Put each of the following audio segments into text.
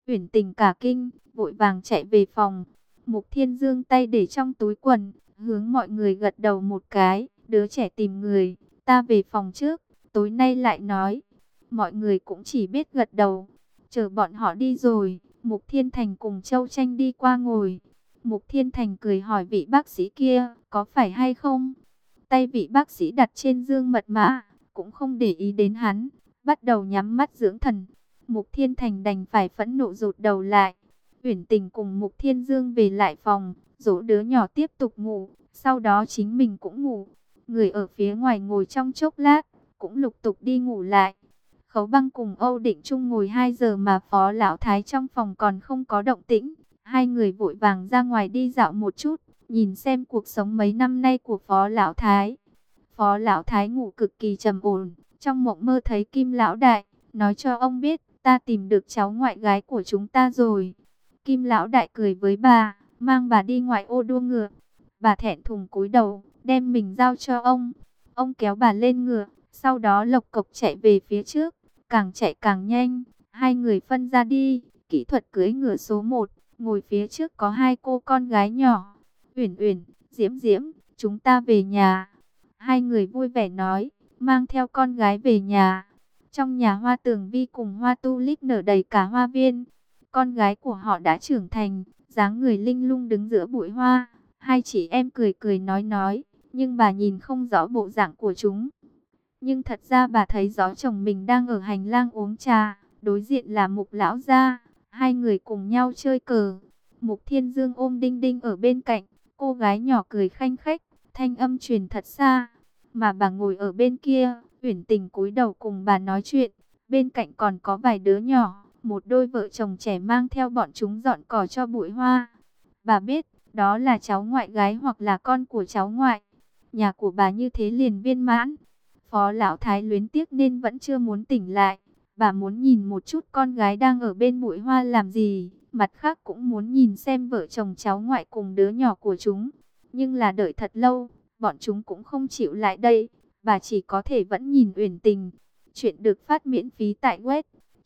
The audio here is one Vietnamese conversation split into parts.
Uyển Tình cả kinh, vội vàng chạy về phòng. Mục Thiên Dương tay để trong túi quần, hướng mọi người gật đầu một cái, đứa trẻ tìm người, ta về phòng trước, tối nay lại nói. Mọi người cũng chỉ biết gật đầu. Chờ bọn họ đi rồi, Mục Thiên Thành cùng Châu Tranh đi qua ngồi. Mục Thiên Thành cười hỏi vị bác sĩ kia, có phải hay không? Tay vị bác sĩ đặt trên dương mật mã, cũng không để ý đến hắn, bắt đầu nhắm mắt dưỡng thần. Mục Thiên Thành đành phải phẫn nộ rụt đầu lại. Uyển Tình cùng Mục Thiên Dương về lại phòng, dỗ đứa nhỏ tiếp tục ngủ, sau đó chính mình cũng ngủ. Người ở phía ngoài ngồi trong chốc lát, cũng lục tục đi ngủ lại. Khấu Băng cùng Âu Định Trung ngồi 2 giờ mà Phó Lão Thái trong phòng còn không có động tĩnh. Hai người vội vàng ra ngoài đi dạo một chút, nhìn xem cuộc sống mấy năm nay của Phó Lão Thái. Phó Lão Thái ngủ cực kỳ trầm ổn, trong mộng mơ thấy Kim Lão Đại, nói cho ông biết, ta tìm được cháu ngoại gái của chúng ta rồi. Kim Lão Đại cười với bà, mang bà đi ngoại ô đua ngựa. Bà thẹn thùng cúi đầu, đem mình giao cho ông. Ông kéo bà lên ngựa, sau đó lộc cộc chạy về phía trước, càng chạy càng nhanh. Hai người phân ra đi, kỹ thuật cưỡi ngựa số 1, ngồi phía trước có hai cô con gái nhỏ. Uyển Uyển, Diễm Diễm, chúng ta về nhà. Hai người vui vẻ nói, mang theo con gái về nhà. Trong nhà Hoa Tường Vi cùng hoa tulip nở đầy cả hoa viên. Con gái của họ đã trưởng thành, dáng người linh lung đứng giữa bụi hoa. Hai chị em cười cười nói, nhưng bà nhìn không rõ bộ dạng của chúng. Nhưng thật ra bà thấy rõ chồng mình đang ở hành lang uống trà, đối diện là Mục lão gia. Hai người cùng nhau chơi cờ. Mục Thiên Dương ôm Đinh Đinh ở bên cạnh, cô gái nhỏ cười khanh khách, thanh âm truyền thật xa. Mà bà ngồi ở bên kia, Uyển Tình cúi đầu cùng bà nói chuyện. Bên cạnh còn có vài đứa nhỏ, một đôi vợ chồng trẻ mang theo bọn chúng dọn cỏ cho bụi hoa. Bà biết, đó là cháu ngoại gái hoặc là con của cháu ngoại. Nhà của bà như thế liền viên mãn. Phó Lão Thái luyến tiếc nên vẫn chưa muốn tỉnh lại. Bà muốn nhìn một chút con gái đang ở bên bụi hoa làm gì. Mặt khác cũng muốn nhìn xem vợ chồng cháu ngoại cùng đứa nhỏ của chúng. Nhưng là đợi thật lâu, bọn chúng cũng không chịu lại đây. Bà chỉ có thể vẫn nhìn Uyển Tình. Chuyện được phát miễn phí tại web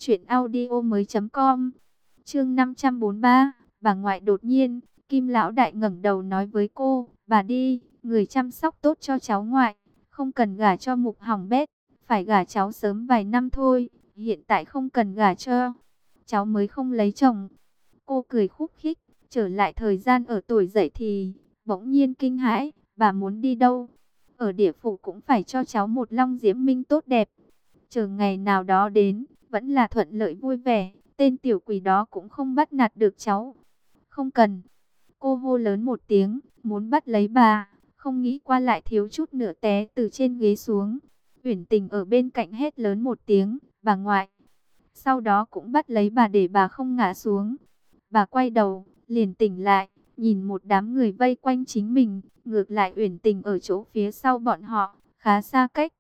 truyệnaudiomoi.com. Chương 543, bà ngoại đột nhiên. Kim Lão Đại ngẩng đầu nói với cô, bà đi, người chăm sóc tốt cho cháu ngoại, không cần gả cho Mục hỏng bét, phải gả cháu sớm vài năm thôi, hiện tại không cần gả cho, cháu mới không lấy chồng. Cô cười khúc khích, trở lại thời gian ở tuổi dậy thì, bỗng nhiên kinh hãi, bà muốn đi đâu? Ở địa phủ cũng phải cho cháu một long diễm minh tốt đẹp. Chờ ngày nào đó đến, vẫn là thuận lợi vui vẻ, tên tiểu quỷ đó cũng không bắt nạt được cháu. Không cần. Cô hô lớn một tiếng, muốn bắt lấy bà, không nghĩ qua lại thiếu chút nữa té từ trên ghế xuống. Uyển Tình ở bên cạnh hét lớn một tiếng, bà ngoại. Sau đó cũng bắt lấy bà để bà không ngã xuống. Bà quay đầu, liền tỉnh lại, nhìn một đám người vây quanh chính mình, ngược lại Uyển Tình ở chỗ phía sau bọn họ, khá xa cách.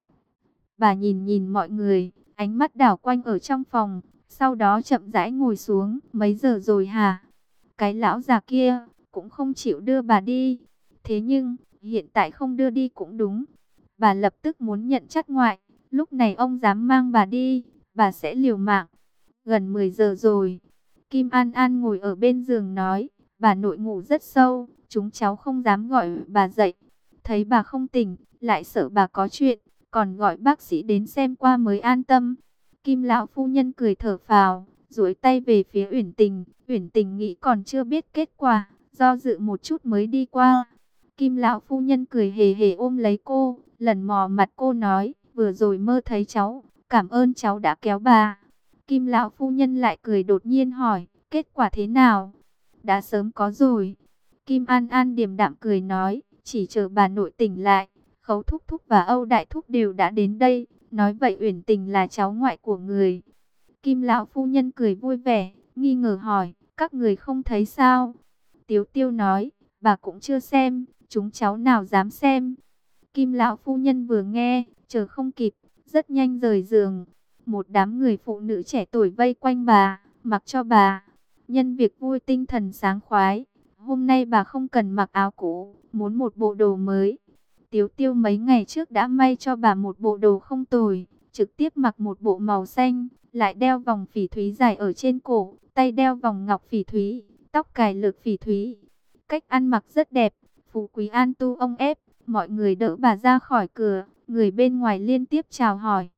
Bà nhìn nhìn mọi người, ánh mắt đảo quanh ở trong phòng, sau đó chậm rãi ngồi xuống, mấy giờ rồi hả? Cái lão già kia cũng không chịu đưa bà đi. Thế nhưng, hiện tại không đưa đi cũng đúng. Bà lập tức muốn nhận trách ngoại. Lúc này ông dám mang bà đi, bà sẽ liều mạng. Gần 10 giờ rồi. Kim An An ngồi ở bên giường nói, bà nội ngủ rất sâu, chúng cháu không dám gọi bà dậy. Thấy bà không tỉnh, lại sợ bà có chuyện, còn gọi bác sĩ đến xem qua mới an tâm. Kim lão phu nhân cười thở phào, duỗi tay về phía Uyển Tình. Uyển Tình nghĩ còn chưa biết kết quả, do dự một chút mới đi qua. Kim lão phu nhân cười hề hề ôm lấy cô, lần mò mặt cô nói, vừa rồi mơ thấy cháu, cảm ơn cháu đã kéo bà. Kim lão phu nhân lại cười đột nhiên hỏi, kết quả thế nào? Đã sớm có rồi. Kim An An điềm đạm cười nói, chỉ chờ bà nội tỉnh lại, Khấu thúc thúc và Âu đại thúc đều đã đến đây. Nói vậy Uyển Tình là cháu ngoại của người. Kim lão phu nhân cười vui vẻ, nghi ngờ hỏi, các người không thấy sao? Tiếu Tiêu nói, bà cũng chưa xem, chúng cháu nào dám xem. Kim lão phu nhân vừa nghe, chờ không kịp, rất nhanh rời giường. Một đám người phụ nữ trẻ tuổi vây quanh bà, mặc cho bà. Nhân việc vui tinh thần sáng khoái. Hôm nay bà không cần mặc áo cũ, muốn một bộ đồ mới. Tiếu Tiêu mấy ngày trước đã may cho bà một bộ đồ không tồi, trực tiếp mặc một bộ màu xanh, lại đeo vòng phỉ thúy dài ở trên cổ, tay đeo vòng ngọc phỉ thúy, tóc cài lược phỉ thúy. Cách ăn mặc rất đẹp, phú quý an tu ông ép, mọi người đỡ bà ra khỏi cửa, người bên ngoài liên tiếp chào hỏi.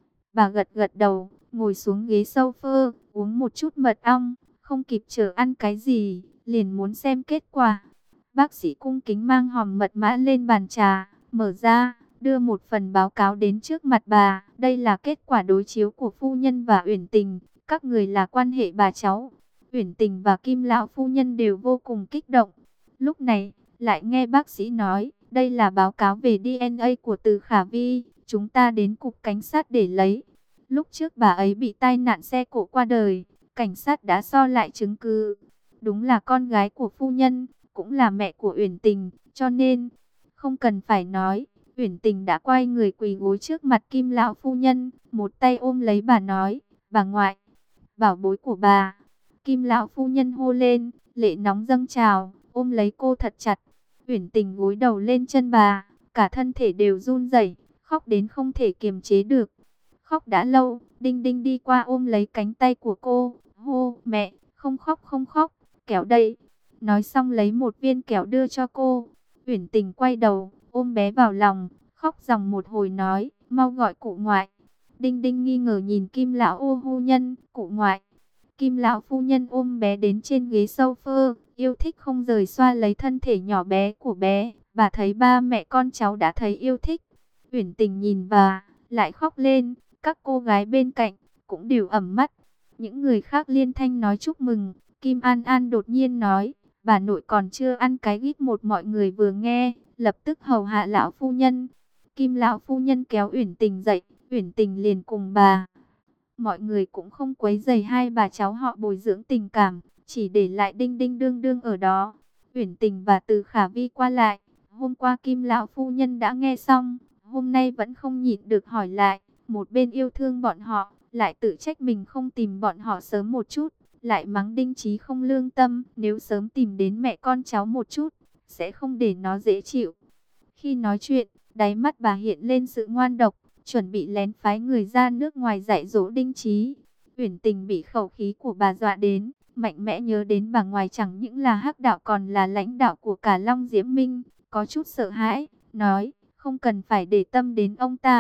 Bà gật gật đầu, ngồi xuống ghế sofa, uống một chút mật ong, không kịp chờ ăn cái gì, liền muốn xem kết quả. Bác sĩ cung kính mang hòm mật mã lên bàn trà, mở ra, đưa một phần báo cáo đến trước mặt bà. Đây là kết quả đối chiếu của phu nhân và Uyển Tình, các người là quan hệ bà cháu. Uyển Tình và Kim lão phu nhân đều vô cùng kích động. Lúc này, lại nghe bác sĩ nói, đây là báo cáo về DNA của Từ Khả Vi, chúng ta đến cục cảnh sát để lấy. Lúc trước bà ấy bị tai nạn xe cộ qua đời, cảnh sát đã so lại chứng cứ. Đúng là con gái của phu nhân, cũng là mẹ của Uyển Tình, cho nên không cần phải nói, Uyển Tình đã quay người quỳ gối trước mặt Kim lão phu nhân, một tay ôm lấy bà nói, bà ngoại, bảo bối của bà. Kim lão phu nhân hô lên, lệ nóng dâng trào, ôm lấy cô thật chặt. Uyển Tình gối đầu lên chân bà, cả thân thể đều run rẩy, khóc đến không thể kiềm chế được. Khóc đã lâu, Đinh Đinh đi qua ôm lấy cánh tay của cô, hô, mẹ, không khóc không khóc, kẹo đây. Nói xong lấy một viên kẹo đưa cho cô. Uyển Tình quay đầu, ôm bé vào lòng, khóc ròng một hồi nói, mau gọi cụ ngoại. Đinh Đinh nghi ngờ nhìn Kim lão ô phu nhân, cụ ngoại. Kim lão phu nhân ôm bé đến trên ghế sofa, yêu thích không rời xoa lấy thân thể nhỏ bé của bé. Bà thấy ba mẹ con cháu đã thấy yêu thích. Uyển Tình nhìn bà, lại khóc lên. Các cô gái bên cạnh cũng đều ẩm mắt. Những người khác liên thanh nói chúc mừng. Kim An An đột nhiên nói, bà nội còn chưa ăn cái gít một, mọi người vừa nghe, lập tức hầu hạ lão phu nhân. Kim lão phu nhân kéo Uyển Tình dậy, Uyển Tình liền cùng bà. Mọi người cũng không quấy rầy hai bà cháu họ bồi dưỡng tình cảm, chỉ để lại Đinh Đinh đương đương ở đó. Uyển Tình và Từ Khả Vi qua lại, hôm qua Kim lão phu nhân đã nghe xong, hôm nay vẫn không nhịn được hỏi lại, một bên yêu thương bọn họ, lại tự trách mình không tìm bọn họ sớm một chút, lại mắng Đinh Chí không lương tâm, nếu sớm tìm đến mẹ con cháu một chút, sẽ không để nó dễ chịu. Khi nói chuyện, đáy mắt bà hiện lên sự ngoan độc, chuẩn bị lén phái người ra nước ngoài dạy dỗ Đinh Chí. Uyển Tình bị khẩu khí của bà dọa đến, mạnh mẽ nhớ đến bà ngoài chẳng những là hắc đạo còn là lãnh đạo của cả Long Diễm Minh, có chút sợ hãi, nói, không cần phải để tâm đến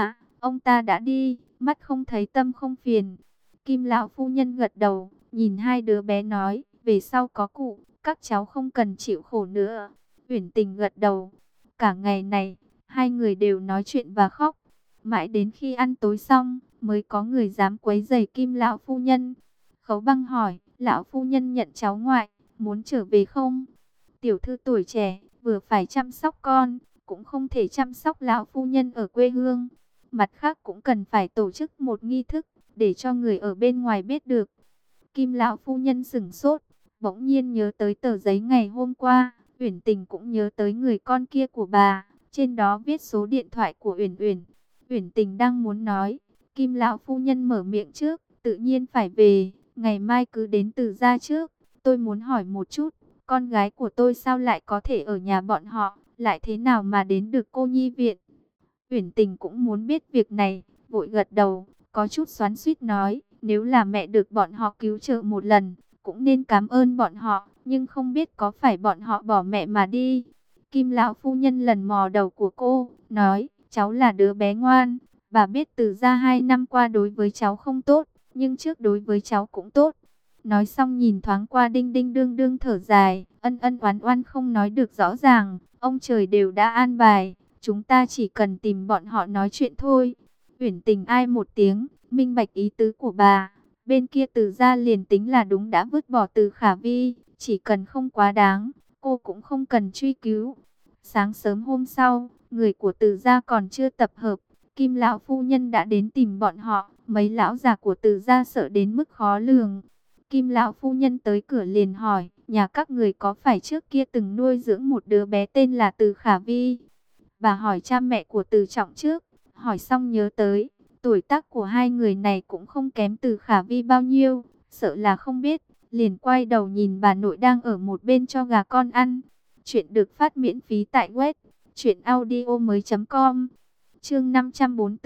ông ta đã đi, mắt không thấy tâm không phiền. Kim lão phu nhân gật đầu, nhìn hai đứa bé nói, về sau có cụ, các cháu không cần chịu khổ nữa. Uyển Tình gật đầu, cả ngày này, hai người đều nói chuyện và khóc. Mãi đến khi ăn tối xong, mới có người dám quấy rầy Kim lão phu nhân. Khấu Băng hỏi, lão phu nhân nhận cháu ngoại, muốn trở về không? Tiểu thư tuổi trẻ, vừa phải chăm sóc con, cũng không thể chăm sóc lão phu nhân ở quê hương. Mặt khác cũng cần phải tổ chức một nghi thức, để cho người ở bên ngoài biết được. Kim lão phu nhân sửng sốt, bỗng nhiên nhớ tới tờ giấy ngày hôm qua. Uyển Tình cũng nhớ tới người con kia của bà, trên đó viết số điện thoại của Uyển Uyển. Uyển Tình đang muốn nói, Kim lão phu nhân mở miệng trước, tự nhiên phải về, ngày mai cứ đến Từ gia trước. Tôi muốn hỏi một chút, con gái của tôi sao lại có thể ở nhà bọn họ, lại thế nào mà đến được cô nhi viện? Uyển Tình cũng muốn biết việc này, vội gật đầu, có chút xoắn xuýt nói, nếu là mẹ được bọn họ cứu trợ một lần, cũng nên cảm ơn bọn họ, nhưng không biết có phải bọn họ bỏ mẹ mà đi. Kim lão phu nhân lần mò đầu của cô, nói, cháu là đứa bé ngoan, bà biết Từ gia 2 năm qua đối với cháu không tốt, nhưng trước đối với cháu cũng tốt. Nói xong nhìn thoáng qua Đinh Đinh đương đương thở dài, ân ân oán oán không nói được rõ ràng, ông trời đều đã an bài, chúng ta chỉ cần tìm bọn họ nói chuyện thôi. Uyển Tình ai một tiếng, minh bạch ý tứ của bà, bên kia Từ gia liền tính là đúng đã vứt bỏ Từ Khả Vi, chỉ cần không quá đáng, cô cũng không cần truy cứu. Sáng sớm hôm sau, người của Từ gia còn chưa tập hợp, Kim lão phu nhân đã đến tìm bọn họ, mấy lão già của Từ gia sợ đến mức khó lường. Kim lão phu nhân tới cửa liền hỏi, nhà các người có phải trước kia từng nuôi dưỡng một đứa bé tên là Từ Khả Vi? Bà hỏi cha mẹ của Từ Trọng trước, hỏi xong nhớ tới, tuổi tác của hai người này cũng không kém Từ Khả Vi bao nhiêu, sợ là không biết, liền quay đầu nhìn bà nội đang ở một bên cho gà con ăn. Chuyện được phát miễn phí tại web truyệnaudiomoi.com. Chương 544,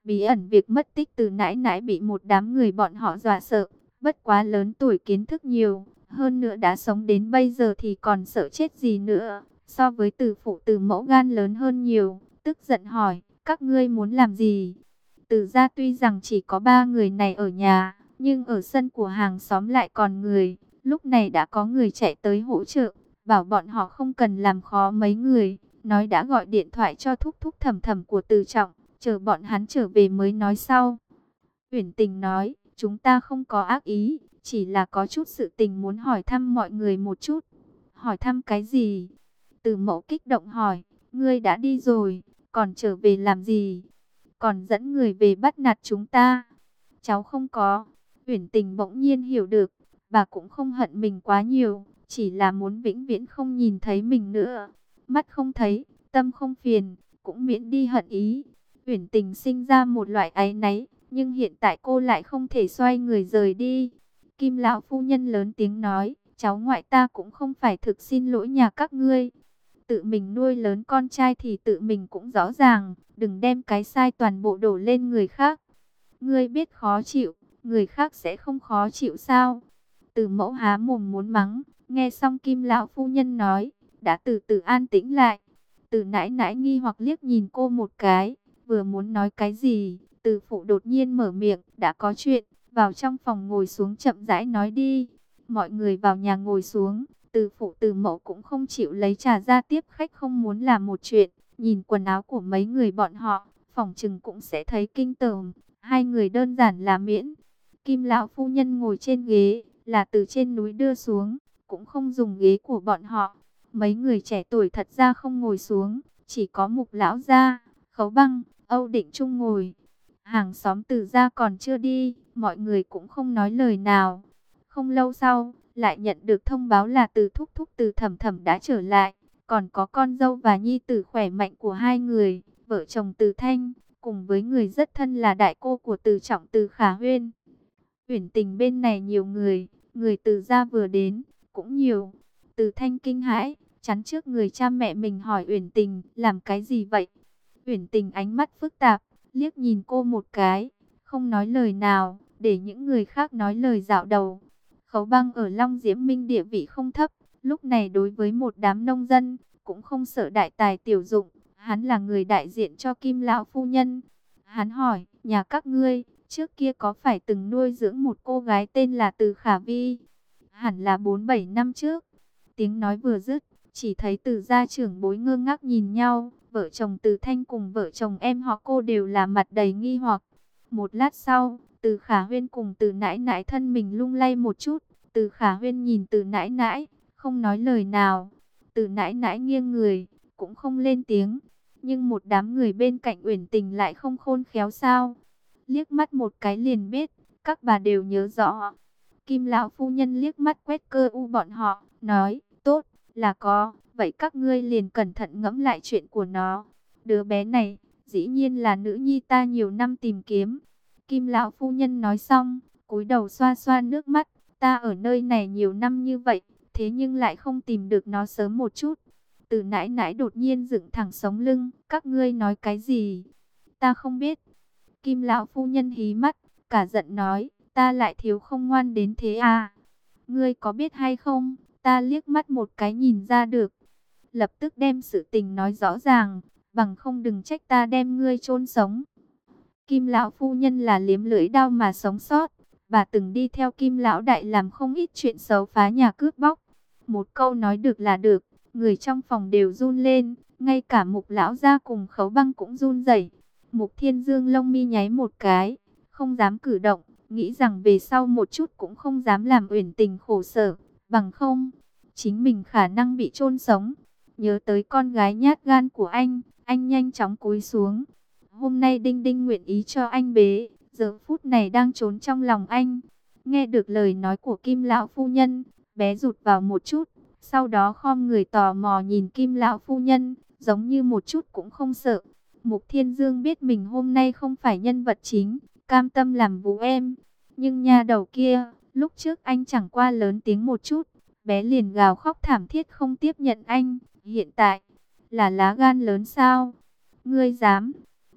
Bí ẩn việc mất tích Từ Nãi Nãi bị một đám người bọn họ dọa sợ. Bất quá lớn tuổi kiến thức nhiều, hơn nữa đã sống đến bây giờ thì còn sợ chết gì nữa. So với Từ phụ Từ mẫu gan lớn hơn nhiều, tức giận hỏi, các ngươi muốn làm gì? Từ gia tuy rằng chỉ có 3 người này ở nhà, nhưng ở sân của hàng xóm lại còn người. Lúc này đã có người chạy tới hỗ trợ, bảo bọn họ không cần làm khó mấy người, nói đã gọi điện thoại cho thúc thúc thầm thầm của Từ Trọng, chờ bọn hắn trở về mới nói sau. Uyển Tình nói, chúng ta không có ác ý, chỉ là có chút sự tình muốn hỏi thăm mọi người một chút. Hỏi thăm cái gì? Từ mẫu kích động hỏi, ngươi đã đi rồi, còn trở về làm gì? Còn dẫn người về bắt nạt chúng ta? Cháu không có. Uyển Tình bỗng nhiên hiểu được, bà cũng không hận mình quá nhiều, chỉ là muốn vĩnh viễn không nhìn thấy mình nữa. Mắt không thấy, tâm không phiền, cũng miễn đi hận ý. Uyển Tình sinh ra một loại áy náy, nhưng hiện tại cô lại không thể xoay người rời đi. Kim lão phu nhân lớn tiếng nói, cháu ngoại ta cũng không phải thực xin lỗi nhà các ngươi. Tự mình nuôi lớn con trai thì tự mình cũng rõ ràng, đừng đem cái sai toàn bộ đổ lên người khác. Ngươi biết khó chịu, người khác sẽ không khó chịu sao? Từ mẫu há mồm muốn mắng, nghe xong Kim lão phu nhân nói, đã từ từ an tĩnh lại. Từ Nãi Nãi nghi hoặc liếc nhìn cô một cái, vừa muốn nói cái gì, Từ phụ đột nhiên mở miệng, đã có chuyện, vào trong phòng ngồi xuống chậm rãi nói đi. Mọi người vào nhà ngồi xuống, Từ phụ Từ mẫu cũng không chịu lấy trà ra tiếp khách, không muốn làm một chuyện. Nhìn quần áo của mấy người bọn họ, phỏng chừng cũng sẽ thấy kinh tởm. Hai người đơn giản là miễn. Kim lão phu nhân ngồi trên ghế, là từ trên núi đưa xuống, cũng không dùng ghế của bọn họ. Mấy người trẻ tuổi thật ra không ngồi xuống, chỉ có Mục lão gia, Khấu Băng, Âu Định Trung ngồi. Hàng xóm Từ gia còn chưa đi, mọi người cũng không nói lời nào. Không lâu sau, lại nhận được thông báo là Từ thúc thúc Từ thẩm thẩm đã trở lại, còn có con dâu và nhi tử khỏe mạnh của hai người, vợ chồng Từ Thanh, cùng với người rất thân là đại cô của Từ Trọng Từ Khả Huyên. Uyển Tình bên này nhiều người, người Từ gia vừa đến, cũng nhiều. Từ Thanh kinh hãi, chắn trước người cha mẹ mình hỏi Uyển Tình, làm cái gì vậy? Uyển Tình ánh mắt phức tạp, liếc nhìn cô một cái, không nói lời nào, để những người khác nói lời dạo đầu. Khấu Băng ở Long Diễm Minh địa vị không thấp, lúc này đối với một đám nông dân, cũng không sợ đại tài tiểu dụng, hắn là người đại diện cho Kim lão phu nhân. Hắn hỏi, nhà các ngươi, trước kia có phải từng nuôi dưỡng một cô gái tên là Từ Khả Vi? Hẳn là 4-7 năm trước. Tiếng nói vừa dứt, chỉ thấy Từ gia trưởng bối ngơ ngác nhìn nhau, vợ chồng Từ Thanh cùng vợ chồng em họ cô đều là mặt đầy nghi hoặc. Một lát sau, Từ Khả Huyên cùng Từ Nãi Nãi thân mình lung lay một chút, Từ Khả Huyên nhìn Từ Nãi Nãi, không nói lời nào. Từ Nãi Nãi nghiêng người, cũng không lên tiếng, nhưng một đám người bên cạnh Uyển Tình lại không khôn khéo sao? Liếc mắt một cái liền biết, các bà đều nhớ rõ. Kim lão phu nhân liếc mắt quét cơ u bọn họ, nói, tốt, là có, vậy các ngươi liền cẩn thận ngẫm lại chuyện của nó. Đứa bé này, dĩ nhiên là nữ nhi ta nhiều năm tìm kiếm. Kim lão phu nhân nói xong, cúi đầu xoa xoa nước mắt, ta ở nơi này nhiều năm như vậy, thế nhưng lại không tìm được nó sớm một chút. Từ Nãi Nãi đột nhiên dựng thẳng sống lưng, các ngươi nói cái gì? Ta không biết. Kim lão phu nhân hí mắt, cả giận nói, ta lại thiếu không ngoan đến thế à? Ngươi có biết hay không? Ta liếc mắt một cái nhìn ra được. Lập tức đem sự tình nói rõ ràng, bằng không đừng trách ta đem ngươi chôn sống. Kim lão phu nhân là liếm lưỡi đao mà sống sót. Bà từng đi theo Kim lão đại làm không ít chuyện xấu phá nhà cướp bóc. Một câu nói được là được, người trong phòng đều run lên, ngay cả Mục lão gia cùng Khấu Băng cũng run rẩy. Mục Thiên Dương lông mi nháy một cái, không dám cử động, nghĩ rằng về sau một chút cũng không dám làm Uyển Tình khổ sở, bằng không, chính mình khả năng bị chôn sống. Nhớ tới con gái nhát gan của anh nhanh chóng cúi xuống. Hôm nay Đinh Đinh nguyện ý cho anh bế, giờ phút này đang trốn trong lòng anh. Nghe được lời nói của Kim lão phu nhân, bé rụt vào một chút, sau đó khom người tò mò nhìn Kim lão phu nhân, giống như một chút cũng không sợ. Mục Thiên Dương biết mình hôm nay không phải nhân vật chính, cam tâm làm vú em. Nhưng nha đầu kia, lúc trước anh chẳng qua lớn tiếng một chút, bé liền gào khóc thảm thiết không tiếp nhận anh. Hiện tại, là lá gan lớn sao? Ngươi dám?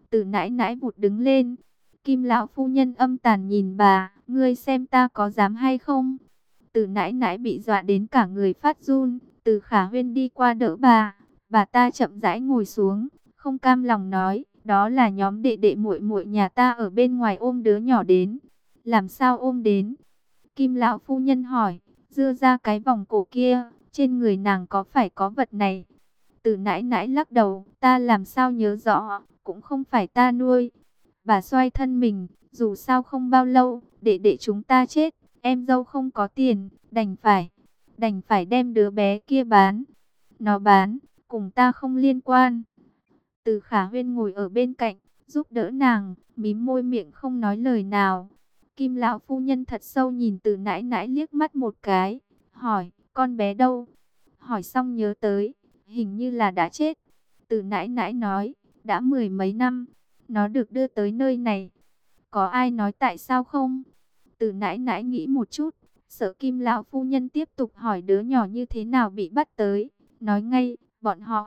Từ nãi nãi vụt đứng lên. Kim lão phu nhân âm tàn nhìn bà, ngươi xem ta có dám hay không? Từ nãi nãi bị dọa đến cả người phát run. Từ Khả Huyên đi qua đỡ bà ta chậm rãi ngồi xuống, không cam lòng nói, đó là nhóm đệ đệ muội muội nhà ta ở bên ngoài ôm đứa nhỏ đến. Làm sao ôm đến? Kim lão phu nhân hỏi, dưa ra cái vòng cổ kia, trên người nàng có phải có vật này? Từ nãi nãi lắc đầu, ta làm sao nhớ rõ, cũng không phải ta nuôi. Bà xoay thân mình, dù sao không bao lâu, đệ đệ chúng ta chết, em dâu không có tiền, đành phải đem đứa bé kia bán. Nó bán, cùng ta không liên quan. Từ Khả Huyên ngồi ở bên cạnh, giúp đỡ nàng, mím môi miệng không nói lời nào. Kim lão phu nhân thật sâu nhìn Từ nãi nãi liếc mắt một cái, hỏi, con bé đâu? Hỏi xong nhớ tới, hình như là đã chết. Từ nãi nãi nói, đã 10 mấy năm, nó được đưa tới nơi này. Có ai nói tại sao không? Từ nãi nãi nghĩ một chút, sợ Kim lão phu nhân tiếp tục hỏi đứa nhỏ như thế nào bị bắt tới. Nói ngay, bọn họ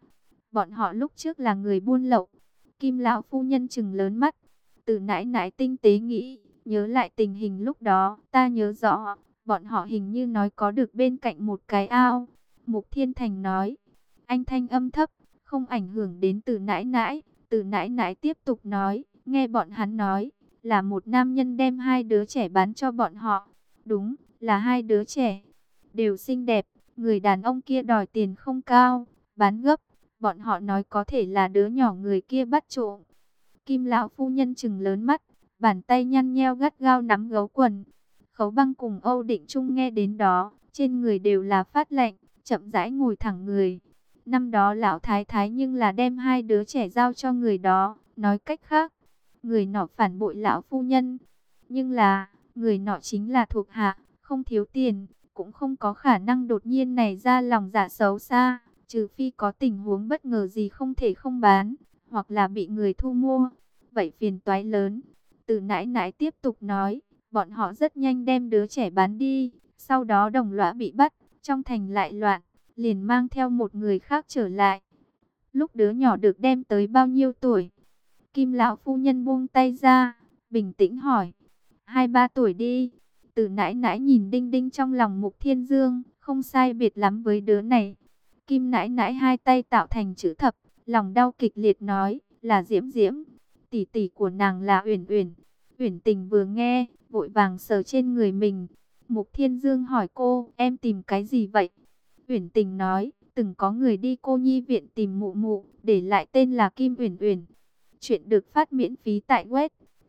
bọn họ lúc trước là người buôn lậu. Kim lão phu nhân trừng lớn mắt. Từ nãi nãi tinh tế nghĩ, nhớ lại tình hình lúc đó, ta nhớ rõ, bọn họ hình như nói có được bên cạnh một cái ao. Mục Thiên Thành nói, anh thanh âm thấp, không ảnh hưởng đến Từ nãi nãi. Từ nãi nãi tiếp tục nói, nghe bọn hắn nói, là một nam nhân đem hai đứa trẻ bán cho bọn họ. Đúng, là hai đứa trẻ, đều xinh đẹp. Người đàn ông kia đòi tiền không cao, bán gấp. Bọn họ nói có thể là đứa nhỏ người kia bắt trộm. Kim lão phu nhân trừng lớn mắt, bàn tay nhăn nheo gắt gao nắm gấu quần. Khấu Băng cùng Âu Định Trung nghe đến đó, trên người đều là phát lạnh, chậm rãi ngồi thẳng người. Năm đó lão thái thái nhưng là đem hai đứa trẻ giao cho người đó, nói cách khác, người nọ phản bội lão phu nhân. Nhưng là, người nọ chính là thuộc hạ, không thiếu tiền, cũng không có khả năng đột nhiên này ra lòng dạ xấu xa, trừ phi có tình huống bất ngờ gì không thể không bán, hoặc là bị người thu mua. Vậy phiền toái lớn. Từ nãi nãi tiếp tục nói, bọn họ rất nhanh đem đứa trẻ bán đi, sau đó đồng lõa bị bắt, trong thành lại loạn, liền mang theo một người khác trở lại. Lúc đứa nhỏ được đem tới bao nhiêu tuổi? Kim lão phu nhân buông tay ra, bình tĩnh hỏi, 2-3 tuổi đi. Từ nãi nãi nhìn đinh đinh trong lòng Mục Thiên Dương, không sai biệt lắm với đứa này. Kim nãi nãi hai tay tạo thành chữ thập, lòng đau kịch liệt nói, là Diễm Diễm, tỷ tỷ của nàng là Uyển Uyển. Uyển Tình vừa nghe, vội vàng sờ trên người mình. Mục Thiên Dương hỏi cô, em tìm cái gì vậy? Uyển Tình nói, từng có người đi cô nhi viện tìm mụ mụ, để lại tên là Kim Uyển Uyển. Chuyện được phát miễn phí tại web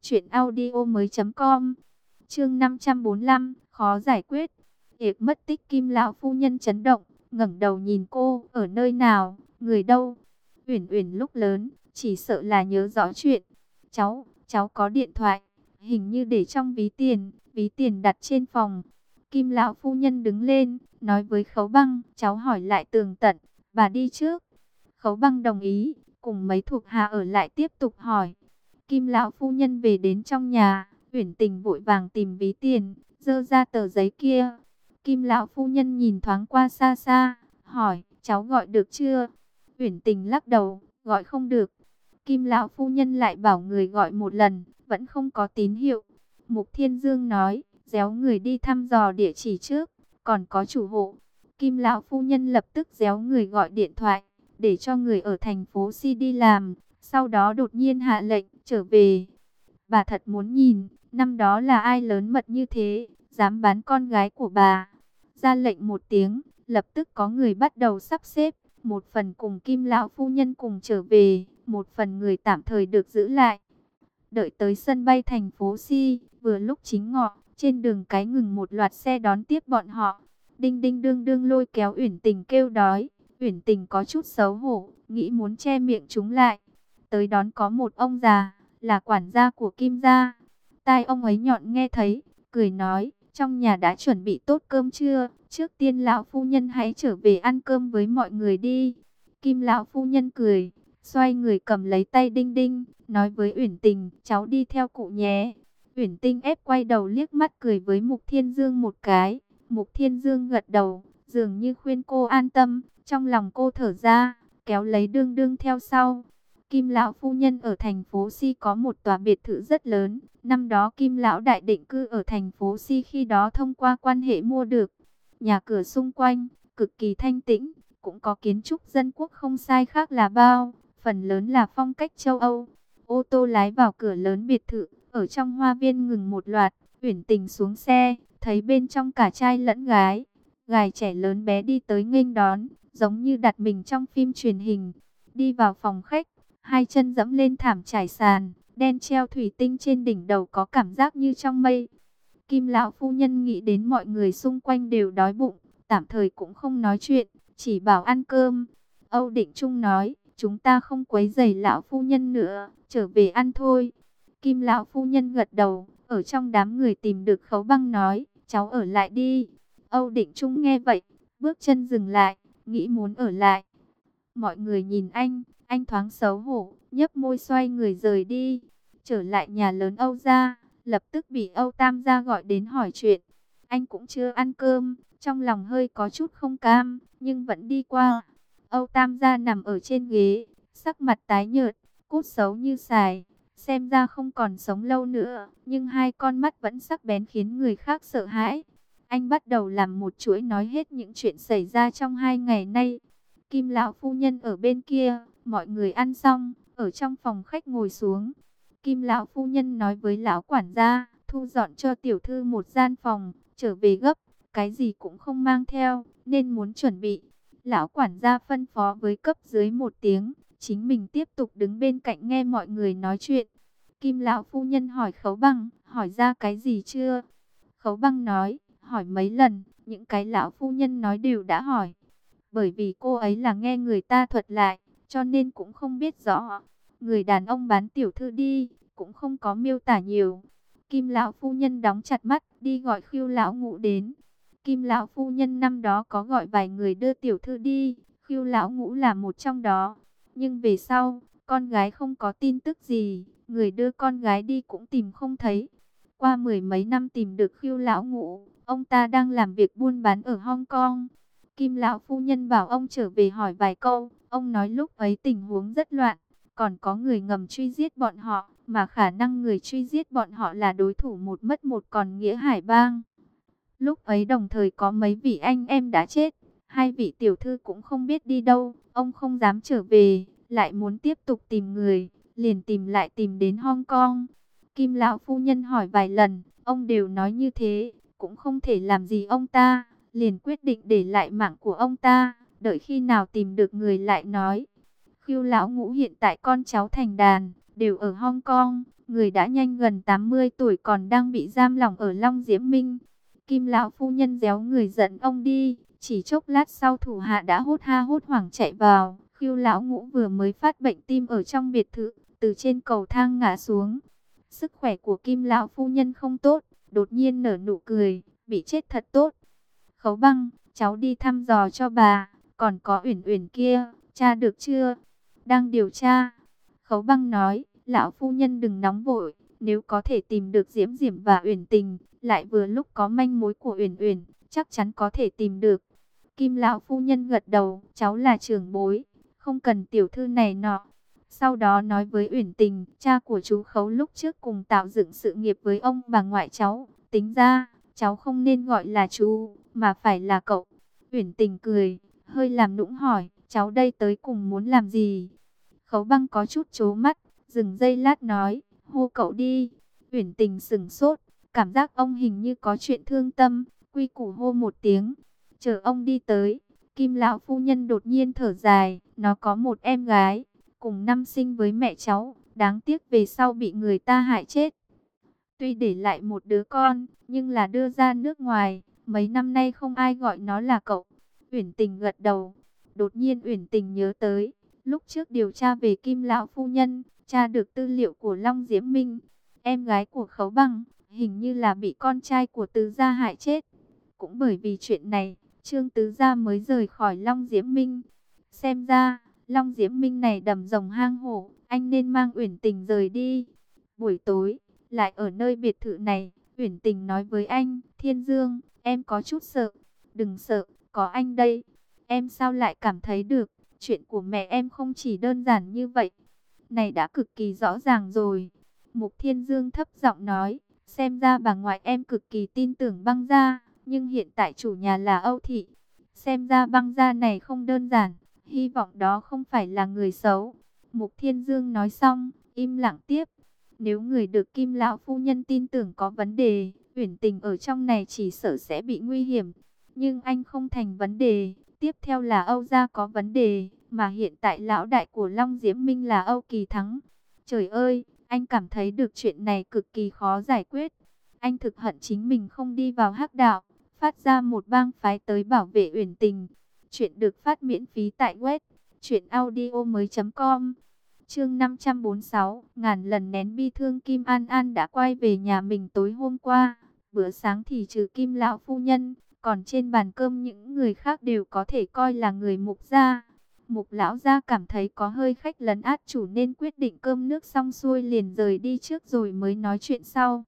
truyệnaudiomoi.com. Chương 545, khó giải quyết. Việc mất tích Kim lão phu nhân chấn động, ngẩng đầu nhìn cô, ở nơi nào, người đâu? Uyển Uyển lúc lớn, chỉ sợ là nhớ rõ chuyện. Cháu có điện thoại, hình như để trong ví tiền đặt trên phòng. Kim lão phu nhân đứng lên, nói với Khấu Băng, cháu hỏi lại tường tận, bà đi trước. Khấu Băng đồng ý, cùng mấy thuộc hạ ở lại tiếp tục hỏi. Kim lão phu nhân về đến trong nhà, Uyển Tình vội vàng tìm ví tiền, giơ ra tờ giấy kia. Kim lão phu nhân nhìn thoáng qua xa xa, hỏi, cháu gọi được chưa? Uyển Tình lắc đầu, gọi không được. Kim lão phu nhân lại bảo người gọi một lần, vẫn không có tín hiệu. Mục Thiên Dương nói, réo người đi thăm dò địa chỉ trước, còn có chủ hộ. Kim lão phu nhân lập tức réo người gọi điện thoại, để cho người ở thành phố Si đi làm. Sau đó đột nhiên hạ lệnh, trở về. Bà thật muốn nhìn, năm đó là ai lớn mật như thế, dám bán con gái của bà. Ra lệnh một tiếng, lập tức có người bắt đầu sắp xếp. Một phần cùng Kim lão phu nhân cùng trở về, một phần người tạm thời được giữ lại. Đợi tới sân bay thành phố Si, vừa lúc chính ngọ, trên đường cái ngừng một loạt xe đón tiếp bọn họ. Đinh đinh đương đương lôi kéo Uyển Tình kêu đói. Uyển Tình có chút xấu hổ, nghĩ muốn che miệng chúng lại. Tới đón có một ông già, là quản gia của Kim gia. Tai ông ấy nhọn nghe thấy, cười nói, trong nhà đã chuẩn bị tốt cơm chưa? Trước tiên lão phu nhân hãy trở về ăn cơm với mọi người đi. Kim lão phu nhân cười, xoay người cầm lấy tay Đinh Đinh, nói với Uyển Tình, cháu đi theo cụ nhé. Uyển Tình ép quay đầu liếc mắt cười với Mục Thiên Dương một cái. Mục Thiên Dương gật đầu, dường như khuyên cô an tâm, trong lòng cô thở ra, kéo lấy đương đương theo sau. Kim lão phu nhân ở thành phố Si có một tòa biệt thự rất lớn. Năm đó Kim lão đại định cư ở thành phố Si, khi đó thông qua quan hệ mua được. Nhà cửa xung quanh cực kỳ thanh tĩnh, cũng có kiến trúc dân quốc không sai khác là bao, phần lớn là phong cách châu Âu. Ô tô lái vào cửa lớn biệt thự, ở trong hoa viên ngừng một loạt. Uyển Tình xuống xe, thấy bên trong cả trai lẫn gái, gái trẻ lớn bé đi tới nghênh đón, giống như đặt mình trong phim truyền hình. Đi vào phòng khách, hai chân dẫm lên thảm trải sàn, đen treo thủy tinh trên đỉnh đầu có cảm giác như trong mây. Kim lão phu nhân nghĩ đến mọi người xung quanh đều đói bụng, tạm thời cũng không nói chuyện, chỉ bảo ăn cơm. Âu Định Trung nói, chúng ta không quấy rầy lão phu nhân nữa, trở về ăn thôi. Kim lão phu nhân gật đầu, ở trong đám người tìm được Khấu Băng nói, cháu ở lại đi. Âu Định Trung nghe vậy, bước chân dừng lại, nghĩ muốn ở lại. Mọi người nhìn anh thoáng xấu hổ, nhếch môi xoay người rời đi. Trở lại nhà lớn Âu gia, lập tức bị Âu Tam gia gọi đến hỏi chuyện. Anh cũng chưa ăn cơm, trong lòng hơi có chút không cam, nhưng vẫn đi qua. Âu Tam gia nằm ở trên ghế, sắc mặt tái nhợt, cốt xấu như xài, xem ra không còn sống lâu nữa, nhưng hai con mắt vẫn sắc bén khiến người khác sợ hãi. Anh bắt đầu làm một chuỗi nói hết những chuyện xảy ra trong 2 ngày nay. Kim lão phu nhân ở bên kia, mọi người ăn xong, ở trong phòng khách ngồi xuống. Kim lão phu nhân nói với lão quản gia, thu dọn cho tiểu thư một gian phòng, trở về gấp, cái gì cũng không mang theo, nên muốn chuẩn bị. Lão quản gia phân phó với cấp dưới một tiếng, chính mình tiếp tục đứng bên cạnh nghe mọi người nói chuyện. Kim lão phu nhân hỏi Khấu Băng, hỏi ra cái gì chưa? Khấu Băng nói, hỏi mấy lần, những cái lão phu nhân nói đều đã hỏi. Bởi vì cô ấy là nghe người ta thuật lại, cho nên cũng không biết rõ. Người đàn ông bán tiểu thư đi, cũng không có miêu tả nhiều. Kim lão phu nhân đóng chặt mắt, đi gọi Khưu lão ngũ đến. Kim lão phu nhân năm đó có gọi vài người đưa tiểu thư đi, Khưu lão ngũ là một trong đó. Nhưng về sau, con gái không có tin tức gì, người đưa con gái đi cũng tìm không thấy. Qua 10 mấy năm tìm được Khưu lão ngũ, ông ta đang làm việc buôn bán ở Hong Kong. Kim lão phu nhân bảo ông trở về hỏi vài câu, ông nói lúc ấy tình huống rất loạn, còn có người ngầm truy giết bọn họ, mà khả năng người truy giết bọn họ là đối thủ một mất một còn Nghĩa Hải Bang. Lúc ấy đồng thời có mấy vị anh em đã chết, hai vị tiểu thư cũng không biết đi đâu, ông không dám trở về, lại muốn tiếp tục tìm người, liền tìm đến Hong Kong. Kim lão phu nhân hỏi vài lần, ông đều nói như thế, cũng không thể làm gì ông ta, liền quyết định để lại mạng của ông ta, đợi khi nào tìm được người lại nói. Khưu lão ngũ hiện tại con cháu thành đàn, đều ở Hong Kong, người đã nhanh gần 80 tuổi còn đang bị giam lỏng ở Long Diễm Minh. Kim lão phu nhân réo người dẫn ông đi, chỉ chốc lát sau thủ hạ đã hốt ha hốt hoảng chạy vào. Khưu lão ngũ vừa mới phát bệnh tim ở trong biệt thự, từ trên cầu thang ngã xuống. Sức khỏe của Kim lão phu nhân không tốt, đột nhiên nở nụ cười, bị chết thật tốt. Khấu Băng, cháu đi thăm dò cho bà, còn có Uyển Uyển kia, tra được chưa? Đang điều tra. Khấu Băng nói, lão phu nhân đừng nóng vội, nếu có thể tìm được Diễm Diễm và Uyển Tình, lại vừa lúc có manh mối của Uyển Uyển, chắc chắn có thể tìm được. Kim lão phu nhân gật đầu, cháu là trưởng bối, không cần tiểu thư này nọ. Sau đó nói với Uyển Tình, cha của chú Khấu lúc trước cùng tạo dựng sự nghiệp với ông bà ngoại cháu, tính ra cháu không nên gọi là chú, mà phải là cậu. Uyển Tình cười, hơi làm nũng hỏi, cháu đây tới cùng muốn làm gì? Khấu Băng có chút trố mắt, dừng giây lát nói, hô cậu đi. Uyển Tình sững sốt, cảm giác ông hình như có chuyện thương tâm, quy củ hô một tiếng. Chờ ông đi tới, Kim lão phu nhân đột nhiên thở dài, nó có một em gái, cùng năm sinh với mẹ cháu, đáng tiếc về sau bị người ta hại chết. Tuy để lại một đứa con, nhưng là đưa ra nước ngoài, mấy năm nay không ai gọi nó là cậu. Uyển Tình gật đầu. Đột nhiên Uyển Tình nhớ tới, lúc trước điều tra về Kim lão phu nhân, tra được tư liệu của Long Diễm Minh, em gái của Khấu Băng, hình như là bị con trai của Tứ gia hại chết. Cũng bởi vì chuyện này, Trương Tứ gia mới rời khỏi Long Diễm Minh. Xem ra, Long Diễm Minh này đầm rồng hang hổ, anh nên mang Uyển Tình rời đi. Buổi tối, lại ở nơi biệt thự này, Uyển Tình nói với anh, Thiên Dương, em có chút sợ. Đừng sợ, có anh đây. Em sao lại cảm thấy được, chuyện của mẹ em không chỉ đơn giản như vậy. này đã cực kỳ rõ ràng rồi. Mục Thiên Dương thấp giọng nói, xem ra bà ngoại em cực kỳ tin tưởng Băng gia, nhưng hiện tại chủ nhà là Âu Thị. Xem ra Băng gia này không đơn giản, hy vọng đó không phải là người xấu. Mục Thiên Dương nói xong, im lặng tiếp. Nếu người được Kim lão phu nhân tin tưởng có vấn đề, Uyển Tình ở trong này chỉ sợ sẽ bị nguy hiểm. Nhưng anh không thành vấn đề. Tiếp theo là Âu gia có vấn đề, mà hiện tại lão đại của Long Diễm Minh là Âu Kỳ Thắng. Trời ơi, anh cảm thấy được chuyện này cực kỳ khó giải quyết. Anh thực hận chính mình không đi vào hắc đạo, phát ra một bang phái tới bảo vệ Uyển Tình. Chuyện được phát miễn phí tại web truyệnaudiomoi.com. Chương 546, ngàn lần nén bi thương. Kim An An đã quay về nhà mình tối hôm qua. Bữa sáng thì trừ Kim lão phu nhân, còn trên bàn cơm những người khác đều có thể coi là người Mục gia. Mục lão gia cảm thấy có hơi khách lấn át chủ nên quyết định cơm nước xong xuôi liền rời đi trước rồi mới nói chuyện sau.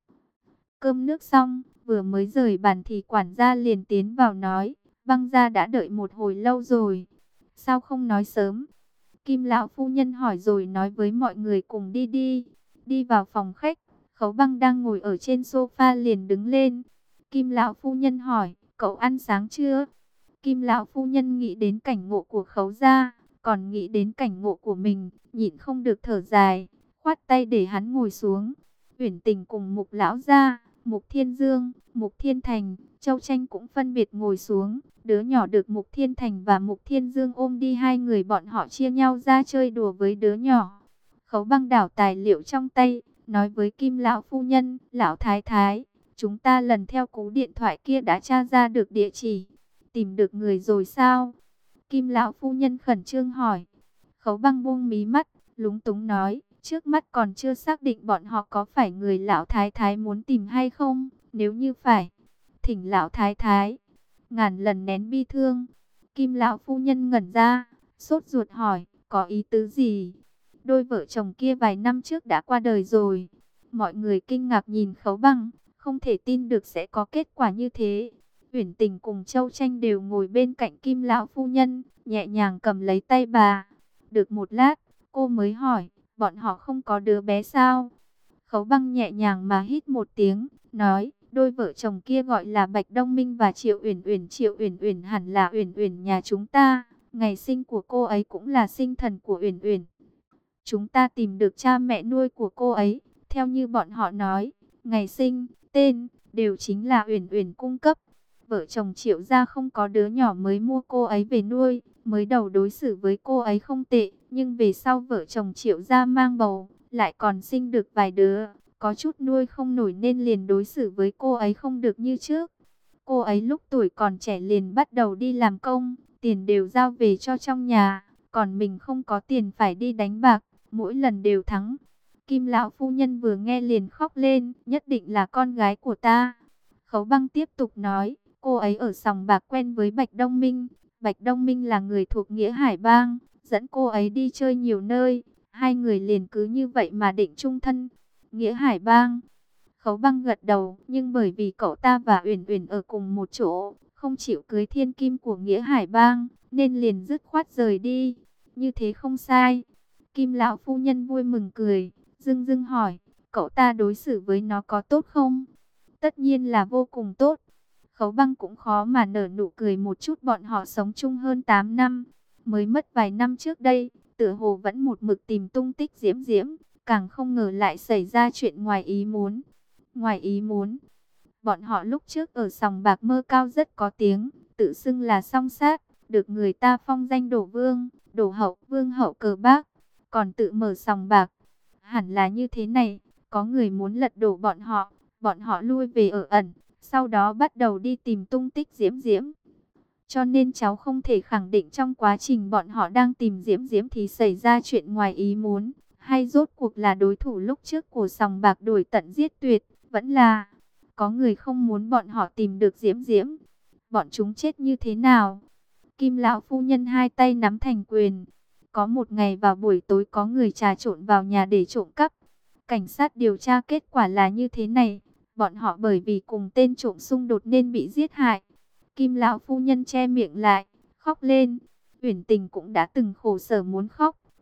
Cơm nước xong, vừa mới rời bàn thì quản gia liền tiến vào nói, Băng gia đã đợi một hồi lâu rồi. Sao không nói sớm? Kim lão phu nhân hỏi rồi nói với mọi người cùng đi đi. Đi vào phòng khách, Khấu Băng đang ngồi ở trên sofa liền đứng lên. Kim lão phu nhân hỏi, cậu ăn sáng chưa? Kim lão phu nhân nghĩ đến cảnh ngộ của Khấu gia, còn nghĩ đến cảnh ngộ của mình, nhịn không được thở dài, khoát tay để hắn ngồi xuống. Uyển Tình cùng Mục lão gia, Mục Thiên Dương, Mục Thiên Thành, Châu Tranh cũng phân biệt ngồi xuống. Đứa nhỏ được Mục Thiên Thành và Mục Thiên Dương ôm đi, hai người bọn họ chia nhau ra chơi đùa với đứa nhỏ. Khấu Băng đảo tài liệu trong tay, nói với Kim lão phu nhân, lão thái thái, chúng ta lần theo cú điện thoại kia đã tra ra được địa chỉ. Tìm được người rồi sao? Kim lão phu nhân khẩn trương hỏi. Khấu Băng buông mí mắt, lúng túng nói, trước mắt còn chưa xác định bọn họ có phải người lão thái thái muốn tìm hay không. Nếu như phải, thỉnh lão thái thái ngàn lần nén bi thương. Kim lão phu nhân ngẩn ra, sốt ruột hỏi, có ý tứ gì? Đôi vợ chồng kia vài năm trước đã qua đời rồi. Mọi người kinh ngạc nhìn Khấu Băng, không thể tin được sẽ có kết quả như thế. Uyển Tình cùng Châu Tranh đều ngồi bên cạnh Kim lão phu nhân, nhẹ nhàng cầm lấy tay bà. Được một lát, cô mới hỏi, bọn họ không có đứa bé sao? Khấu Băng nhẹ nhàng mà hít một tiếng, nói, đôi vợ chồng kia gọi là Bạch Đông Minh và Triệu Uyển Uyển. Triệu Uyển Uyển hẳn là Uyển Uyển nhà chúng ta, ngày sinh của cô ấy cũng là sinh thần của Uyển Uyển. Chúng ta tìm được cha mẹ nuôi của cô ấy, theo như bọn họ nói, ngày sinh, tên đều chính là Uyển Uyển cung cấp. Vợ chồng Triệu gia không có đứa nhỏ mới mua cô ấy về nuôi, mới đầu đối xử với cô ấy không tệ, nhưng về sau vợ chồng Triệu gia mang bầu, lại còn sinh được vài đứa, có chút nuôi không nổi nên liền đối xử với cô ấy không được như trước. Cô ấy lúc tuổi còn trẻ liền bắt đầu đi làm công, tiền đều giao về cho trong nhà, còn mình không có tiền phải đi đánh bạc, mỗi lần đều thắng. Kim lão phu nhân vừa nghe liền khóc lên, nhất định là con gái của ta. Khấu Băng tiếp tục nói, cô ấy ở sòng bạc quen với Bạch Đông Minh. Bạch Đông Minh là người thuộc Nghĩa Hải Bang, dẫn cô ấy đi chơi nhiều nơi. Hai người liền cứ như vậy mà định chung thân. Nghĩa Hải Bang. Khấu Băng gật đầu, nhưng bởi vì cậu ta và Uyển Uyển ở cùng một chỗ, không chịu cưới thiên kim của Nghĩa Hải Bang, nên liền dứt khoát rời đi. Như thế không sai. Kim lão phu nhân vui mừng cười, dưng dưng hỏi, cậu ta đối xử với nó có tốt không? Tất nhiên là vô cùng tốt. Khấu Băng cũng khó mà nở nụ cười một chút, bọn họ sống chung hơn 8 năm. Mới mất vài năm trước đây, tựa hồ vẫn một mực tìm tung tích Diễm Diễm, càng không ngờ lại xảy ra chuyện ngoài ý muốn. Ngoài ý muốn, bọn họ lúc trước ở sòng bạc Mơ Cao rất có tiếng, tự xưng là song sát, được người ta phong danh đổ vương, đổ hậu, vương hậu cờ bác, còn tự mở sòng bạc. Hẳn là như thế này, có người muốn lật đổ bọn họ lui về ở ẩn, sau đó bắt đầu đi tìm tung tích Diễm Diễm. Cho nên cháu không thể khẳng định trong quá trình bọn họ đang tìm Diễm Diễm thì xảy ra chuyện ngoài ý muốn, hay rốt cuộc là đối thủ lúc trước của sòng bạc đuổi tận giết tuyệt, vẫn là có người không muốn bọn họ tìm được Diễm Diễm. Bọn chúng chết như thế nào? Kim lão phu nhân hai tay nắm thành quyền. Có một ngày vào buổi tối có người trà trộn vào nhà để trộm cắp. Cảnh sát điều tra kết quả là như thế này. Bọn họ bởi vì cùng tên trộm xung đột nên bị giết hại. Kim lão phu nhân che miệng lại, khóc lên. Uyển Tình cũng đã từng khổ sở muốn khóc.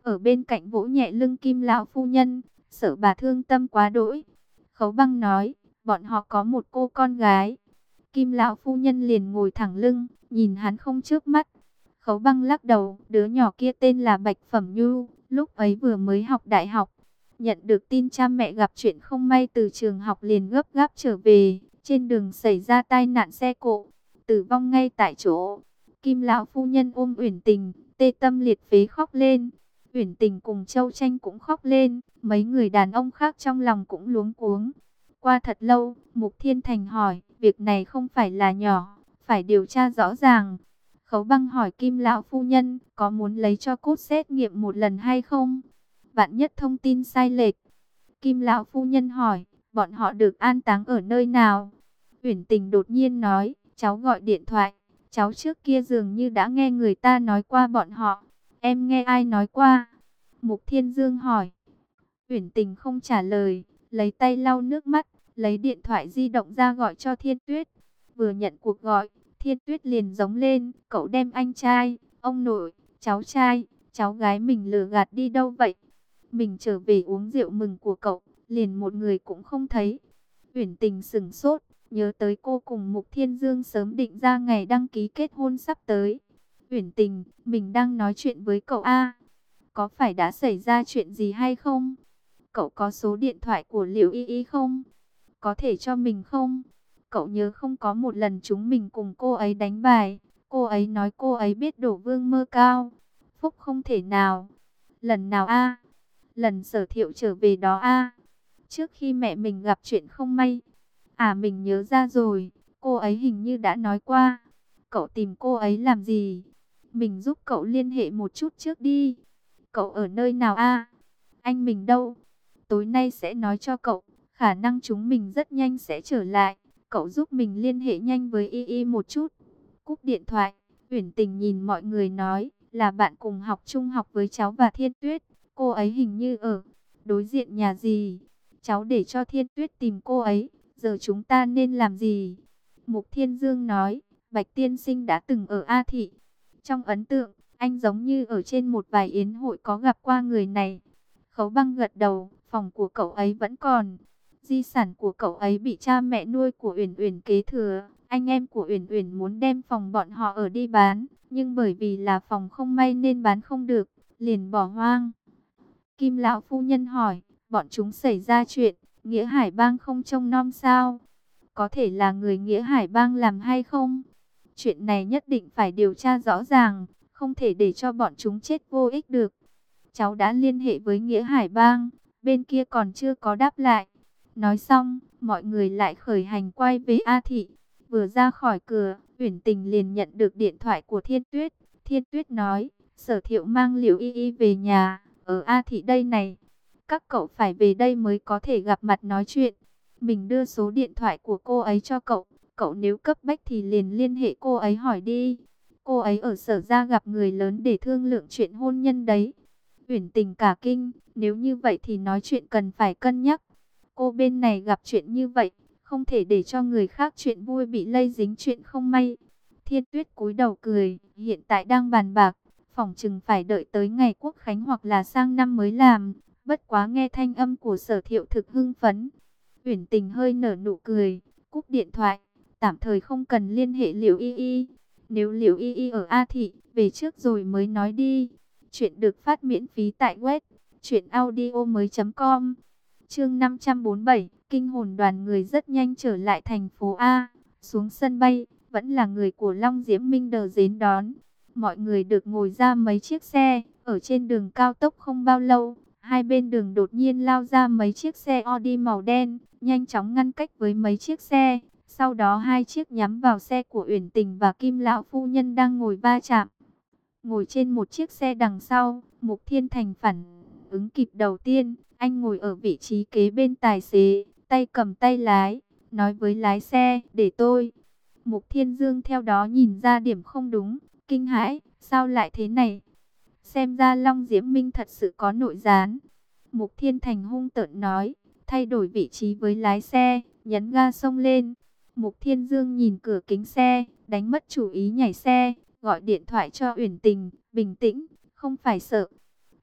ở bên cạnh vỗ nhẹ lưng Kim lão phu nhân, sợ bà thương tâm quá đỗi. Khấu Băng nói, bọn họ có một cô con gái. Kim lão phu nhân liền ngồi thẳng lưng, nhìn hắn không chớp mắt. Khấu Băng lắc đầu, đứa nhỏ kia tên là Bạch Phẩm Nhu, lúc ấy vừa mới học đại học. Nhận được tin cha mẹ gặp chuyện không may từ trường học liền gấp gáp trở về, trên đường xảy ra tai nạn xe cộ, tử vong ngay tại chỗ. Kim lão phu nhân ôm Uyển Tình, tê tâm liệt phế khóc lên. Uyển Tình cùng Châu Tranh cũng khóc lên, mấy người đàn ông khác trong lòng cũng luống cuống. Qua thật lâu, Mục Thiên Thành hỏi, việc này không phải là nhỏ, phải điều tra rõ ràng. Khấu Băng hỏi Kim lão phu nhân, có muốn lấy cho cốt xét nghiệm một lần hay không? Vạn nhất thông tin sai lệch. Kim lão phu nhân hỏi, bọn họ được an táng ở nơi nào? Uyển Tình đột nhiên nói, cháu gọi điện thoại, cháu trước kia dường như đã nghe người ta nói qua bọn họ. Em nghe ai nói qua? Mục Thiên Dương hỏi. Uyển Tình không trả lời, lấy tay lau nước mắt, lấy điện thoại di động ra gọi cho Thiên Tuyết. Vừa nhận cuộc gọi, Thiên Tuyết liền giống lên, cậu đem anh trai, ông nội, cháu trai, cháu gái mình lừa gạt đi đâu vậy? Mình trở về uống rượu mừng của cậu, liền một người cũng không thấy. Uyển Tình sững sốt, nhớ tới cô cùng Mục Thiên Dương sớm định ra ngày đăng ký kết hôn sắp tới. Uyển Tình, mình đang nói chuyện với cậu A. Có phải đã xảy ra chuyện gì hay không? Cậu có số điện thoại của Liễu Y Y không? Có thể cho mình không? Cậu nhớ không có một lần chúng mình cùng cô ấy đánh bài. Cô ấy nói cô ấy biết đổ vương mơ cao. Phúc không thể nào. Lần nào A? Lần Sở Thiệu trở về đó A. Trước khi mẹ mình gặp chuyện không may. À mình nhớ ra rồi. Cô ấy hình như đã nói qua. Cậu tìm cô ấy làm gì? Mình giúp cậu liên hệ một chút trước đi. Cậu ở nơi nào A? Anh mình đâu? Tối nay sẽ nói cho cậu. Khả năng chúng mình rất nhanh sẽ trở lại. Cậu giúp mình liên hệ nhanh với Y Y một chút. Cúp điện thoại, Uyển Tình nhìn mọi người nói, là bạn cùng học trung học với cháu và Thiên Tuyết. Cô ấy hình như ở đối diện nhà gì. Cháu để cho Thiên Tuyết tìm cô ấy. Giờ chúng ta nên làm gì? Mục Thiên Dương nói, Bạch Tiên Sinh đã từng ở A Thị. Trong ấn tượng, anh giống như ở trên một vài yến hội có gặp qua người này. Khấu Băng gật đầu, phòng của cậu ấy vẫn còn. Di sản của cậu ấy bị cha mẹ nuôi của Uyển Uyển kế thừa. Anh em của Uyển Uyển muốn đem phòng bọn họ ở đi bán, nhưng bởi vì là phòng không may nên bán không được, liền bỏ hoang. Kim lão phu nhân hỏi, bọn chúng xảy ra chuyện, Nghĩa Hải Bang không trông nom sao? Có thể là người Nghĩa Hải Bang làm hay không? Chuyện này nhất định phải điều tra rõ ràng, không thể để cho bọn chúng chết vô ích được. Cháu đã liên hệ với Nghĩa Hải Bang, bên kia còn chưa có đáp lại. Nói xong, mọi người lại khởi hành quay về A Thị. Vừa ra khỏi cửa, Uyển Tình liền nhận được điện thoại của Thiên Tuyết. Thiên Tuyết nói, Sở Thiệu mang Liễu Y Y về nhà, ở A Thị đây này. Các cậu phải về đây mới có thể gặp mặt nói chuyện. Mình đưa số điện thoại của cô ấy cho cậu. Cậu nếu cấp bách thì liền liên hệ cô ấy hỏi đi. Cô ấy ở Sở ra gặp người lớn để thương lượng chuyện hôn nhân đấy. Uyển Tình cả kinh, nếu như vậy thì nói chuyện cần phải cân nhắc. Cô bên này gặp chuyện như vậy, không thể để cho người khác chuyện vui bị lây dính chuyện không may. Thiên Tuyết cúi đầu cười, hiện tại đang bàn bạc, phỏng chừng phải đợi tới ngày Quốc Khánh hoặc là sang năm mới làm. Bất quá nghe thanh âm của Sở Thiệu thực hưng phấn. Uyển Tình hơi nở nụ cười, cúp điện thoại, tạm thời không cần liên hệ Liễu Y Y. Nếu Liễu Y Y ở A Thị, về trước rồi mới nói đi. Chuyện được phát miễn phí tại web truyệnaudiomoi.com. Chương 547, kinh hồn đoàn người rất nhanh trở lại thành phố A. Xuống sân bay, vẫn là người của Long Diễm Minh đờ đến đón. Mọi người được ngồi ra mấy chiếc xe, ở trên đường cao tốc không bao lâu. Hai bên đường đột nhiên lao ra mấy chiếc xe Audi màu đen, nhanh chóng ngăn cách với mấy chiếc xe. Sau đó hai chiếc nhắm vào xe của Uyển Tình và Kim lão phu nhân đang ngồi va chạm. Ngồi trên một chiếc xe đằng sau, Mục Thiên Thành phản ứng kịp đầu tiên, anh ngồi ở vị trí kế bên tài xế, tay cầm tay lái, nói với lái xe, để tôi. Mục Thiên Dương theo đó nhìn ra điểm không đúng, kinh hãi, sao lại thế này? Xem ra Long Diễm Minh thật sự có nội gián. Mục Thiên Thành hung tợn nói, thay đổi vị trí với lái xe, nhấn ga xông lên. Mục Thiên Dương nhìn cửa kính xe, đánh mất chủ ý nhảy xe, gọi điện thoại cho Uyển Tình, bình tĩnh, không phải sợ.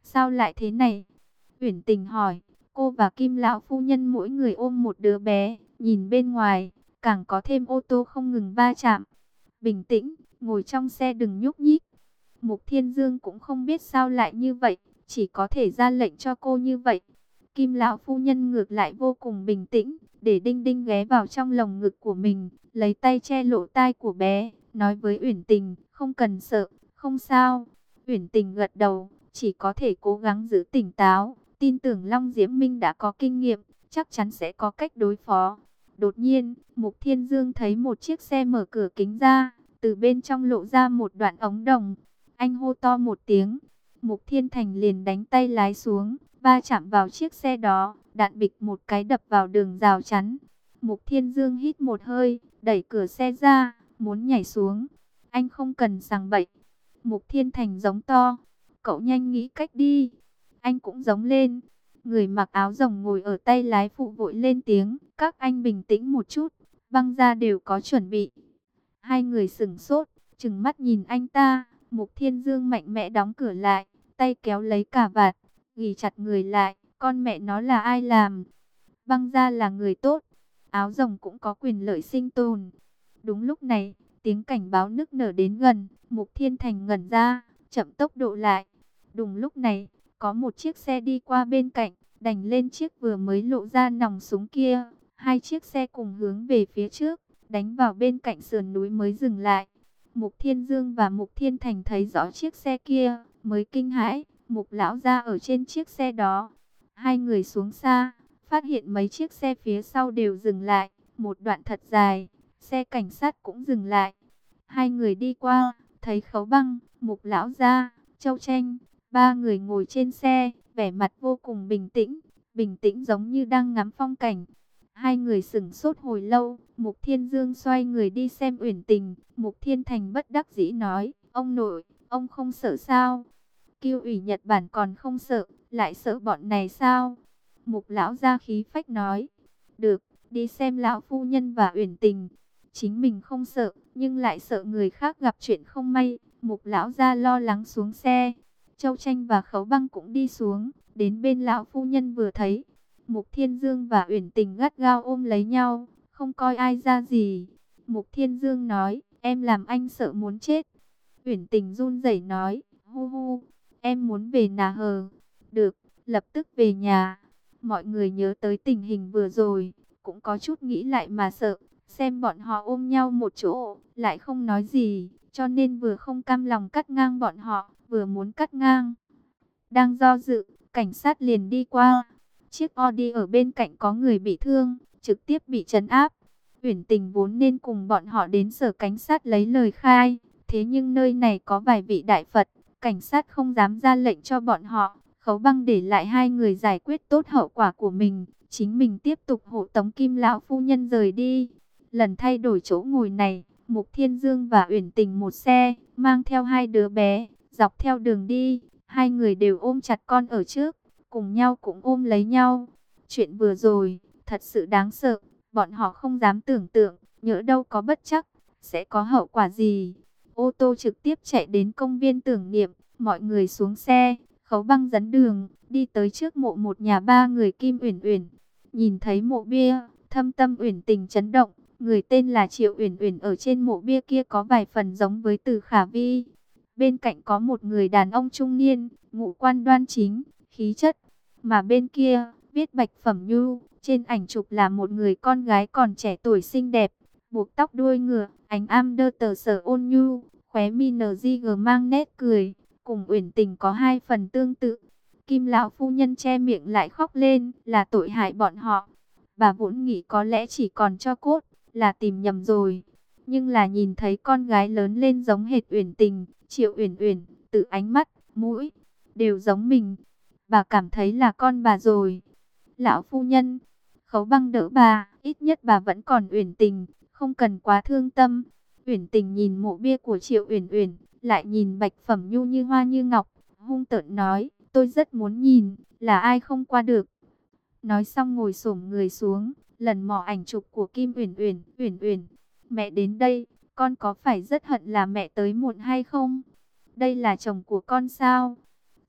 Sao lại thế này? Uyển Tình hỏi. Cô và Kim lão phu nhân mỗi người ôm một đứa bé, nhìn bên ngoài, càng có thêm ô tô không ngừng va chạm. Bình tĩnh, ngồi trong xe đừng nhúc nhích. Mục Thiên Dương cũng không biết sao lại như vậy, chỉ có thể ra lệnh cho cô như vậy. Kim lão phu nhân ngược lại vô cùng bình tĩnh, để Đinh Đinh ghé vào trong lồng ngực của mình, lấy tay che lỗ tai của bé, nói với Uyển Tình, không cần sợ, không sao. Uyển Tình gật đầu, chỉ có thể cố gắng giữ tỉnh táo, tin tưởng Long Diễm Minh đã có kinh nghiệm, chắc chắn sẽ có cách đối phó. Đột nhiên, Mục Thiên Dương thấy một chiếc xe mở cửa kính ra, từ bên trong lộ ra một đoạn ống đồng. Anh hô to một tiếng, Mục Thiên Thành liền đánh tay lái xuống, va chạm vào chiếc xe đó, đạn bịch một cái đập vào đường rào chắn. Mục Thiên Dương hít một hơi, đẩy cửa xe ra, muốn nhảy xuống. Anh không cần sằng bậy. Mục Thiên Thành giống to, cậu nhanh nghĩ cách đi. Anh cũng giống lên. Người mặc áo rồng ngồi ở tay lái phụ vội lên tiếng, các anh bình tĩnh một chút, băng ra đều có chuẩn bị. Hai người sửng sốt, trừng mắt nhìn anh ta. Mục Thiên Dương mạnh mẽ đóng cửa lại, tay kéo lấy cà vạt, ghì chặt người lại. Con mẹ nó là ai làm? Băng ra là người tốt, áo rồng cũng có quyền lợi sinh tồn. Đúng lúc này, tiếng cảnh báo nức nở đến gần. Mục Thiên Thành ngẩn ra, chậm tốc độ lại. Đúng lúc này, có một chiếc xe đi qua bên cạnh, đành lên chiếc vừa mới lộ ra nòng súng kia. Hai chiếc xe cùng hướng về phía trước, đánh vào bên cạnh sườn núi mới dừng lại. Mục Thiên Dương và Mục Thiên Thành thấy rõ chiếc xe kia, mới kinh hãi. Mục lão ra ở trên chiếc xe đó. Hai người xuống xa, phát hiện mấy chiếc xe phía sau đều dừng lại. Một đoạn thật dài, xe cảnh sát cũng dừng lại. Hai người đi qua, thấy Khấu Băng, Mục lão ra, Châu Tranh, ba người ngồi trên xe, vẻ mặt vô cùng bình tĩnh giống như đang ngắm phong cảnh. Hai người sửng sốt hồi lâu, Mục Thiên Dương xoay người đi xem Uyển Tình. Mục Thiên Thành bất đắc dĩ nói, ông nội, ông không sợ sao? Kiêu ủy Nhật Bản còn không sợ, lại sợ bọn này sao? Mục lão gia khí phách nói, được, đi xem lão phu nhân và Uyển Tình. Chính mình không sợ, nhưng lại sợ người khác gặp chuyện không may. Mục lão gia lo lắng xuống xe. Châu Tranh và Khấu Băng cũng đi xuống, đến bên lão phu nhân vừa thấy. Mục Thiên Dương và Uyển Tình gắt gao ôm lấy nhau, không coi ai ra gì. Mục Thiên Dương nói, em làm anh sợ muốn chết. Uyển Tình run rẩy nói, hu hu, em muốn về Nà Hờ. Được, lập tức về nhà. Mọi người nhớ tới tình hình vừa rồi, cũng có chút nghĩ lại mà sợ. Xem bọn họ ôm nhau một chỗ, lại không nói gì, cho nên vừa không cam lòng cắt ngang bọn họ, vừa muốn cắt ngang. Đang do dự, cảnh sát liền đi qua. Chiếc Audi ở bên cạnh có người bị thương, trực tiếp bị trấn áp. Uyển Tình vốn nên cùng bọn họ đến sở cảnh sát lấy lời khai. Thế nhưng nơi này có vài vị đại Phật, cảnh sát không dám ra lệnh cho bọn họ. Khấu Băng để lại hai người giải quyết tốt hậu quả của mình. Chính mình tiếp tục hộ tống Kim lão phu nhân rời đi. Lần thay đổi chỗ ngồi này, Mục Thiên Dương và Uyển Tình một xe, mang theo hai đứa bé, dọc theo đường đi. Hai người đều ôm chặt con ở trước, cùng nhau cũng ôm lấy nhau. Chuyện vừa rồi, thật sự đáng sợ, bọn họ không dám tưởng tượng, nhỡ đâu có bất trắc, sẽ có hậu quả gì. Ô tô trực tiếp chạy đến công viên tưởng niệm, mọi người xuống xe, Khấu Băng dẫn đường, đi tới trước mộ một nhà ba người Kim Uyển Uyển. Nhìn thấy mộ bia, thâm tâm Uyển Tình chấn động, người tên là Triệu Uyển Uyển ở trên mộ bia kia có vài phần giống với Từ Khả Vi. Bên cạnh có một người đàn ông trung niên, ngũ quan đoan chính, khí chất. Mà bên kia, viết Bạch Phẩm Nhu, trên ảnh chụp là một người con gái còn trẻ tuổi xinh đẹp, buộc tóc đuôi ngựa, ánh am đơ tờ sở ôn nhu, khóe mi NGG mang nét cười, cùng Uyển Tình có hai phần tương tự. Kim lão phu nhân che miệng lại khóc lên, là tội hại bọn họ. Bà vốn nghĩ có lẽ chỉ còn cho cốt, là tìm nhầm rồi. Nhưng là nhìn thấy con gái lớn lên giống hệt Uyển Tình, Triệu Uyển Uyển, từ ánh mắt, mũi, đều giống mình. Bà cảm thấy là con bà rồi. Lão phu nhân, Khấu Băng đỡ bà, ít nhất bà vẫn còn Uyển Tình, không cần quá thương tâm. Uyển Tình nhìn mộ bia của Triệu Uyển Uyển, lại nhìn Bạch Phẩm Nhu như hoa như ngọc, hung tợn nói, tôi rất muốn nhìn, là ai không qua được. Nói xong ngồi xổm người xuống, lần mò ảnh chụp của Kim Uyển Uyển. Uyển Uyển, mẹ đến đây, con có phải rất hận là mẹ tới muộn hay không? Đây là chồng của con sao?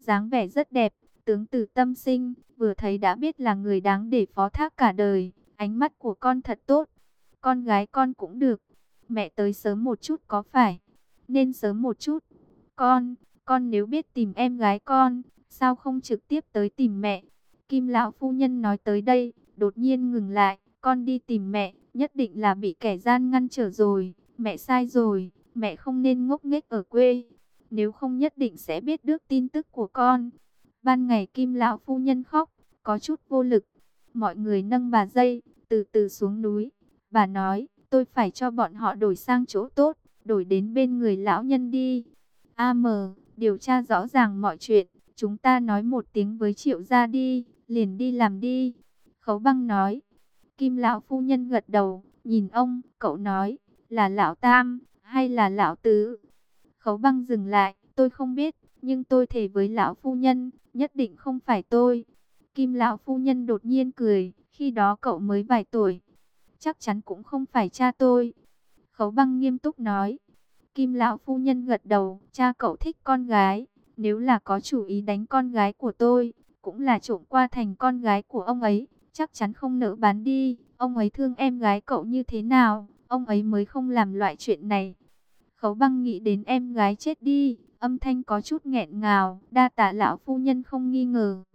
dáng vẻ rất đẹp, tướng từ tâm sinh, vừa thấy đã biết là người đáng để phó thác cả đời. Ánh mắt của con thật tốt, con gái con cũng được. Mẹ tới sớm một chút có phải? Nên sớm một chút. Con nếu biết tìm em gái con, sao không trực tiếp tới tìm mẹ? Kim lão phu nhân nói tới đây, đột nhiên ngừng lại. Con đi tìm mẹ, nhất định là bị kẻ gian ngăn trở rồi. Mẹ sai rồi, mẹ không nên ngốc nghếch ở quê. Nếu không nhất định sẽ biết được tin tức của con. Ban ngày Kim lão phu nhân khóc, có chút vô lực. Mọi người nâng bà dây, từ từ xuống núi. Bà nói, tôi phải cho bọn họ đổi sang chỗ tốt, đổi đến bên người lão nhân đi. Điều tra rõ ràng mọi chuyện, chúng ta nói một tiếng với Triệu gia đi, liền đi làm đi. Khấu Băng nói. Kim lão phu nhân gật đầu, nhìn ông, cậu nói, là lão Tam, hay là lão Tứ? Khấu Băng dừng lại, tôi không biết, nhưng tôi thề với lão phu nhân, nhất định không phải tôi. Kim lão phu nhân đột nhiên cười, khi đó cậu mới vài tuổi, chắc chắn cũng không phải cha tôi. Khấu Băng nghiêm túc nói. Kim lão phu nhân gật đầu, cha cậu thích con gái, nếu là có chủ ý đánh con gái của tôi, cũng là trộm qua thành con gái của ông ấy, chắc chắn không nỡ bán đi. Ông ấy thương em gái cậu như thế nào, ông ấy mới không làm loại chuyện này. Khấu Băng nghĩ đến em gái chết đi, âm thanh có chút nghẹn ngào, đa tạ lão phu nhân không nghi ngờ.